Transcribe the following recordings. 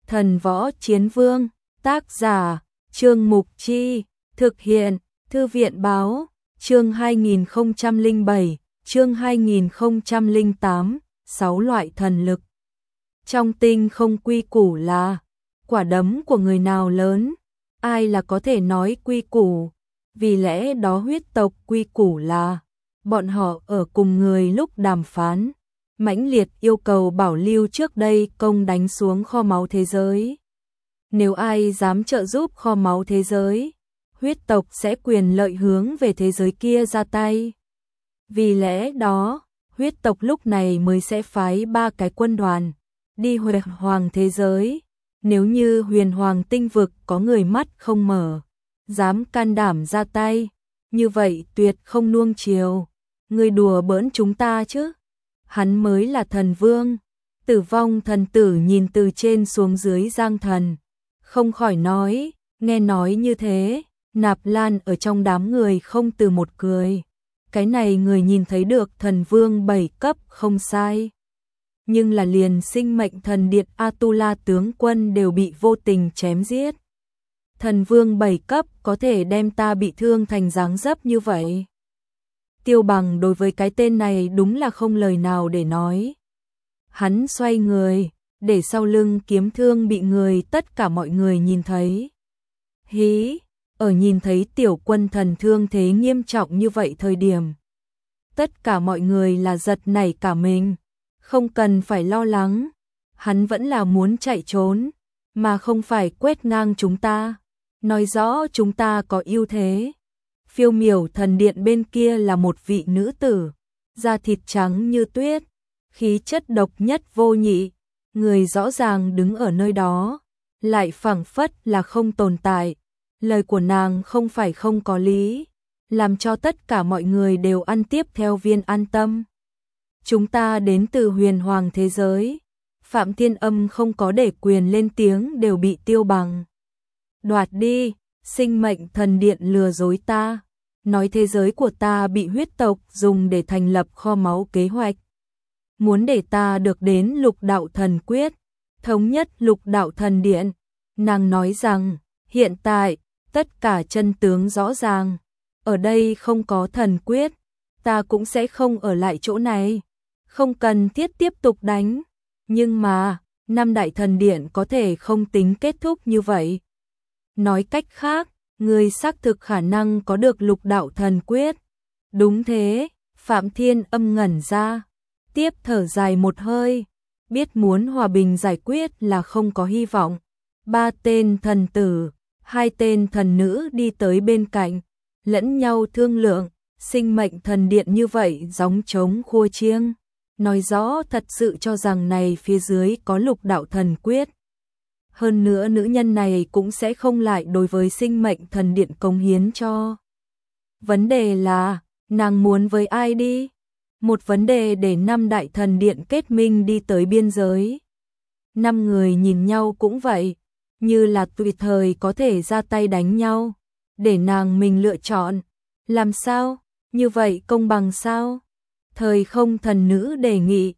Thần Võ Chiến Vương, tác giả, Trương Mục Chi, thực hiện, Thư viện Báo, chương 2007, chương 2008, 6 loại thần lực. Trong tinh không quy củ là, quả đấm của người nào lớn, ai là có thể nói quy củ, vì lẽ đó huyết tộc quy củ là, bọn họ ở cùng người lúc đàm phán, mãnh liệt yêu cầu bảo lưu trước đây công đánh xuống kho máu thế giới. Nếu ai dám trợ giúp kho máu thế giới, huyết tộc sẽ quyền lợi hướng về thế giới kia ra tay. Vì lẽ đó, huyết tộc lúc này mới sẽ phái 3 cái quân đoàn đi huyền hoàng thế giới. Nếu như huyền hoàng tinh vực có người mắt không mở, dám can đảm ra tay, như vậy tuyệt không nuông chiều. Người đùa bỡn chúng ta chứ? Hắn mới là thần vương. Tử Vong thần tử nhìn từ trên xuống dưới Giang Thần, không khỏi nói, nghe nói như thế, Nạp Lan ở trong đám người không từ một cười. Cái này người nhìn thấy được thần vương 7 cấp không sai. Nhưng là liền sinh mệnh thần điện Atula tướng quân đều bị vô tình chém giết. Thần vương 7 cấp có thể đem ta bị thương thành dáng dấp như vậy. Tiêu Bằng đối với cái tên này đúng là không lời nào để nói. Hắn xoay người, để sau lưng kiếm thương bị người tất cả mọi người nhìn thấy. Hí, ở nhìn thấy tiểu quân thần thương thế nghiêm trọng như vậy thời điểm. Tất cả mọi người là giật nảy cả mình, không cần phải lo lắng. Hắn vẫn là muốn chạy trốn, mà không phải quét ngang chúng ta. Nói rõ chúng ta có ưu thế. Phiêu Miểu thần điện bên kia là một vị nữ tử, da thịt trắng như tuyết, khí chất độc nhất vô nhị, người rõ ràng đứng ở nơi đó, lại phảng phất là không tồn tại. Lời của nàng không phải không có lý, làm cho tất cả mọi người đều ăn tiếp theo viên an tâm. Chúng ta đến từ huyền hoàng thế giới, Phạm Thiên Âm không có để quyền lên tiếng đều bị Tiêu Bằng đoạt đi. Sinh mệnh thần điện lừa dối ta, nói thế giới của ta bị huyết tộc dùng để thành lập kho máu kế hoạch. Muốn để ta được đến lục đạo thần quyết, thống nhất lục đạo thần điện. Nàng nói rằng, hiện tại, tất cả chân tướng rõ ràng. Ở đây không có thần quyết, ta cũng sẽ không ở lại chỗ này. Không cần thiết tiếp tục đánh. Nhưng mà, 5 đại thần điện có thể không tính kết thúc như vậy. Nói cách khác, người xác thực khả năng có được lục đạo thần quyết. Đúng thế, Phạm Thiên Âm ngẩn ra, tiếp thở dài một hơi, biết muốn hòa bình giải quyết là không có hy vọng. 3 tên thần tử, 2 tên thần nữ đi tới bên cạnh, lẫn nhau thương lượng. Sinh mệnh thần điện như vậy gióng trống khua chiêng, nói rõ thật sự cho rằng này phía dưới có lục đạo thần quyết. Hơn nữa nữ nhân này cũng sẽ không lại đối với sinh mệnh thần điện cống hiến cho. Vấn đề là, nàng muốn với ai đi? Một vấn đề để 5 đại thần điện kết minh đi tới biên giới. 5 người nhìn nhau cũng vậy, như là tùy thời có thể ra tay đánh nhau, để nàng mình lựa chọn. Làm sao? Như vậy công bằng sao? Thời không thần nữ đề nghị.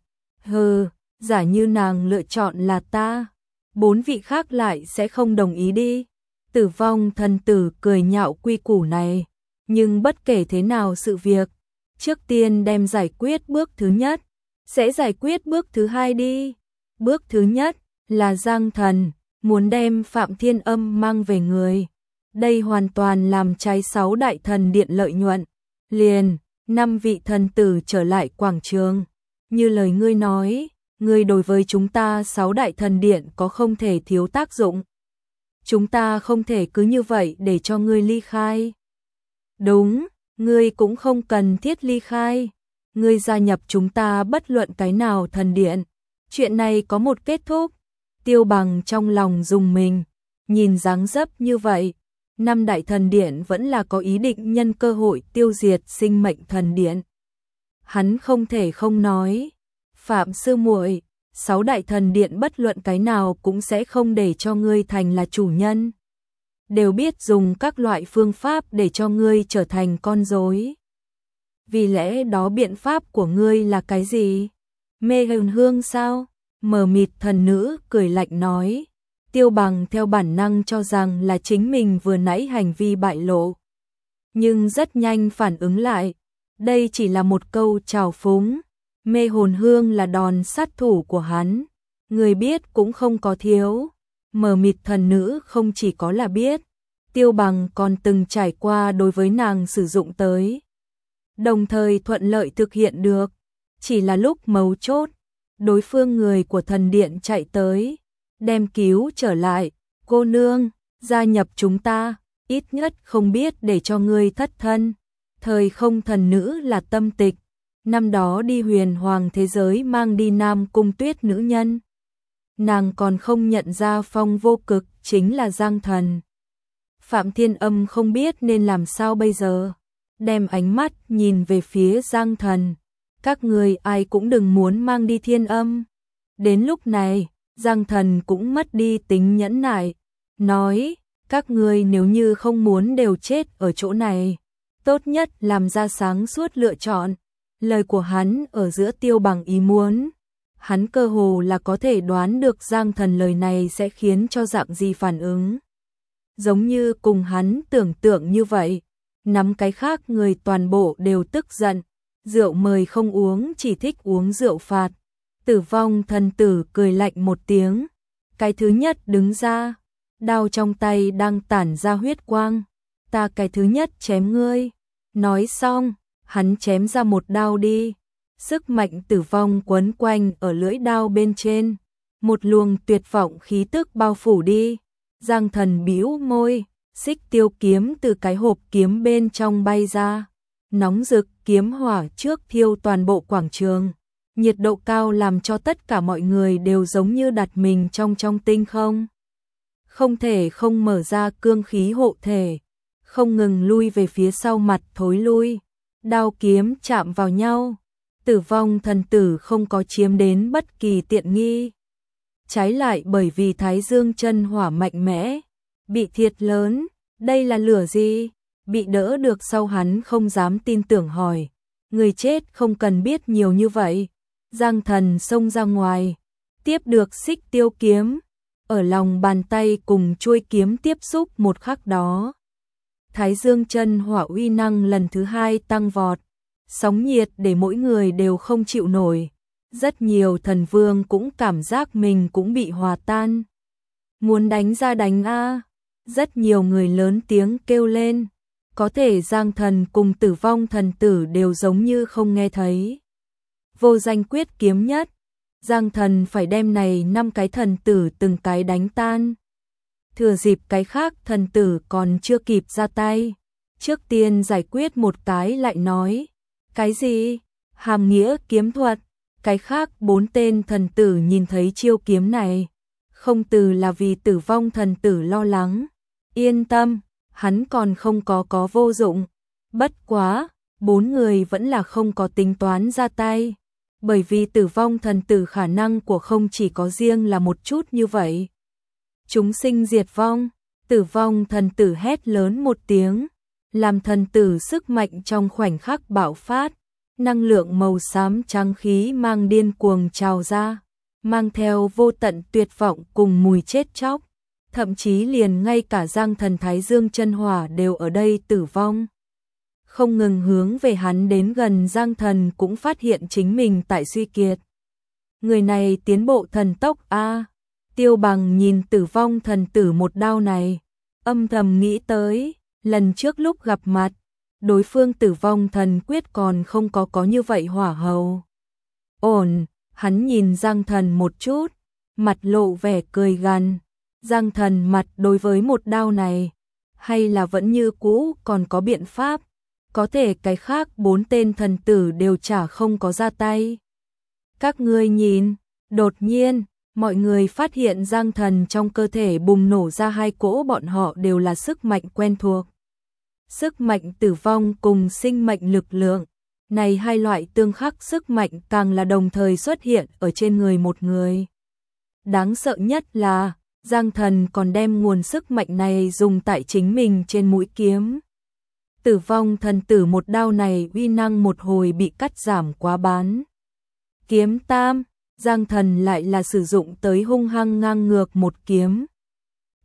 Giả như nàng lựa chọn là ta, 4 vị khác lại sẽ không đồng ý đi. Tử Vong thần tử cười nhạo quy củ này, nhưng bất kể thế nào sự việc, trước tiên đem giải quyết bước thứ nhất, sẽ giải quyết bước thứ hai đi. Bước thứ nhất là Giang Thần muốn đem Phạm Thiên Âm mang về người. Đây hoàn toàn làm trái 6 đại thần điện lợi nhuận. Liền, 5 vị thần tử trở lại quảng trường. Như lời ngươi nói, ngươi đối với chúng ta 6 đại thần điện có không thể thiếu tác dụng. Chúng ta không thể cứ như vậy để cho ngươi ly khai. Đúng, ngươi cũng không cần thiết ly khai. Ngươi gia nhập chúng ta bất luận cái nào thần điện. Chuyện này có một kết thúc. Tiêu Bằng trong lòng rùng mình, nhìn dáng dấp như vậy. 5 đại thần điện vẫn là có ý định nhân cơ hội tiêu diệt sinh mệnh thần điện. Hắn không thể không nói, Phạm sư muội, 6 đại thần điện bất luận cái nào cũng sẽ không để cho ngươi thành là chủ nhân. Đều biết dùng các loại phương pháp để cho ngươi trở thành con rối. Vì lẽ đó biện pháp của ngươi là cái gì? Mê hương sao? Mờ mịt thần nữ cười lạnh nói. Tiêu Bằng theo bản năng cho rằng là chính mình vừa nãy hành vi bại lộ. Nhưng rất nhanh phản ứng lại, đây chỉ là một câu trào phúng, mê hồn hương là đòn sát thủ của hắn, người biết cũng không có thiếu. Mờ mịt thần nữ không chỉ có là biết, Tiêu Bằng còn từng trải qua đối với nàng sử dụng tới, đồng thời thuận lợi thực hiện được. Chỉ là lúc mấu chốt, đối phương người của thần điện chạy tới, đem cứu trở lại, cô nương, gia nhập chúng ta, ít nhất không biết để cho ngươi thất thân. Thời không thần nữ là Tâm Tịch, năm đó đi huyền hoàng thế giới mang đi Nam Cung Tuyết nữ nhân. Nàng còn không nhận ra Phong Vô Cực chính là Giang Thần. Phạm Thiên Âm không biết nên làm sao bây giờ, đem ánh mắt nhìn về phía Giang Thần. Các người ai cũng đừng muốn mang đi Thiên Âm. Đến lúc này, Giang Thần cũng mất đi tính nhẫn nại, nói, các người nếu như không muốn đều chết ở chỗ này, tốt nhất làm ra sáng suốt lựa chọn. Lời của hắn ở giữa Tiêu Bằng ý muốn, hắn cơ hồ là có thể đoán được Giang Thần lời này sẽ khiến cho dạng gì phản ứng. Giống như cùng hắn tưởng tượng như vậy, nắm cái khác người toàn bộ đều tức giận, rượu mời không uống chỉ thích uống rượu phạt. Tử Vong thần tử cười lạnh một tiếng, cái thứ nhất đứng ra, đao trong tay đang tản ra huyết quang, ta cái thứ nhất chém ngươi. Nói xong, hắn chém ra một đao đi, sức mạnh tử vong quấn quanh ở lưỡi đao bên trên, một luồng tuyệt vọng khí tức bao phủ đi. Giang Thần bĩu môi, xích tiêu kiếm từ cái hộp kiếm bên trong bay ra, nóng rực kiếm hỏa trước thiêu toàn bộ quảng trường. Nhiệt độ cao làm cho tất cả mọi người đều giống như đặt mình trong tinh không. Không thể không mở ra cương khí hộ thể, không ngừng lui về phía sau mặt thối lui, đao kiếm chạm vào nhau. Tử Vong thần tử không có chiếm đến bất kỳ tiện nghi. Trái lại bởi vì Thái Dương chân hỏa mạnh mẽ, bị thiệt lớn, đây là lửa gì? Bị đỡ được sau hắn không dám tin tưởng hỏi, người chết không cần biết nhiều như vậy. Giang Thần xông ra ngoài, tiếp được xích tiêu kiếm, ở lòng bàn tay cùng chuôi kiếm tiếp xúc một khắc đó. Thái Dương chân hỏa uy năng lần thứ hai tăng vọt, sóng nhiệt để mỗi người đều không chịu nổi. Rất nhiều thần vương cũng cảm giác mình cũng bị hòa tan. Muốn đánh ra đánh a. Rất nhiều người lớn tiếng kêu lên, có thể Giang Thần cùng Tử Vong thần tử đều giống như không nghe thấy. Vô danh quyết kiếm nhất, Giang Thần phải đem này 5 cái thần tử từng cái đánh tan. Thừa dịp cái khác thần tử còn chưa kịp ra tay, trước tiên giải quyết một cái lại nói, cái gì? Hàm nghĩa kiếm thuật. Cái khác 4 tên thần tử nhìn thấy chiêu kiếm này, không từ là vì Tử Vong thần tử lo lắng. Yên tâm, hắn còn không có vô dụng. Bất quá, 4 người vẫn là không có tính toán ra tay, bởi vì Tử Vong thần tử khả năng của không chỉ có riêng là một chút như vậy. Chúng sinh diệt vong, Tử Vong thần tử hét lớn một tiếng, làm thần tử sức mạnh trong khoảnh khắc bạo phát. Năng lượng màu xám trắng khí mang điên cuồng trào ra, mang theo vô tận tuyệt vọng cùng mùi chết chóc, thậm chí liền ngay cả Giang Thần Thái Dương chân hỏa đều ở đây tử vong. Không ngừng hướng về hắn đến gần, Giang Thần cũng phát hiện chính mình tại suy kiệt. Người này tiến bộ thần tốc a. Tiêu Bằng nhìn Tử Vong thần tử một đao này, âm thầm nghĩ tới, lần trước lúc gặp mặt, đối phương Tử Vong thần quyết còn không có như vậy hỏa hầu. Ổn, hắn nhìn Giang Thần một chút, mặt lộ vẻ cười gằn. Giang Thần mặt đối với một đao này, hay là vẫn như cũ còn có biện pháp, có thể cái khác 4 tên thần tử đều chả không có ra tay. Các ngươi nhìn, đột nhiên, mọi người phát hiện Giang Thần trong cơ thể bùng nổ ra 2 cỗ, bọn họ đều là sức mạnh quen thuộc. Sức mạnh tử vong cùng sinh mệnh lực lượng, này 2 loại tương khắc sức mạnh càng là đồng thời xuất hiện ở trên người một người. Đáng sợ nhất là, Giang Thần còn đem nguồn sức mạnh này dùng tại chính mình trên mũi kiếm. Tử Vong thần tử một đao này uy năng một hồi bị cắt giảm quá bán. Kiếm tam, Giang Thần lại là sử dụng tới hung hăng ngang ngược một kiếm,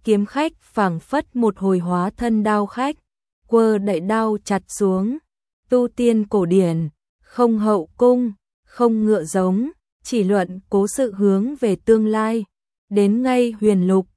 kiếm khách phảng phất một hồi hóa thân đao khách, quơ đậy đao chặt xuống. Tu tiên cổ điển, không hậu cung, không ngựa giống, chỉ luận cố sự hướng về tương lai. Đến ngay huyền lục,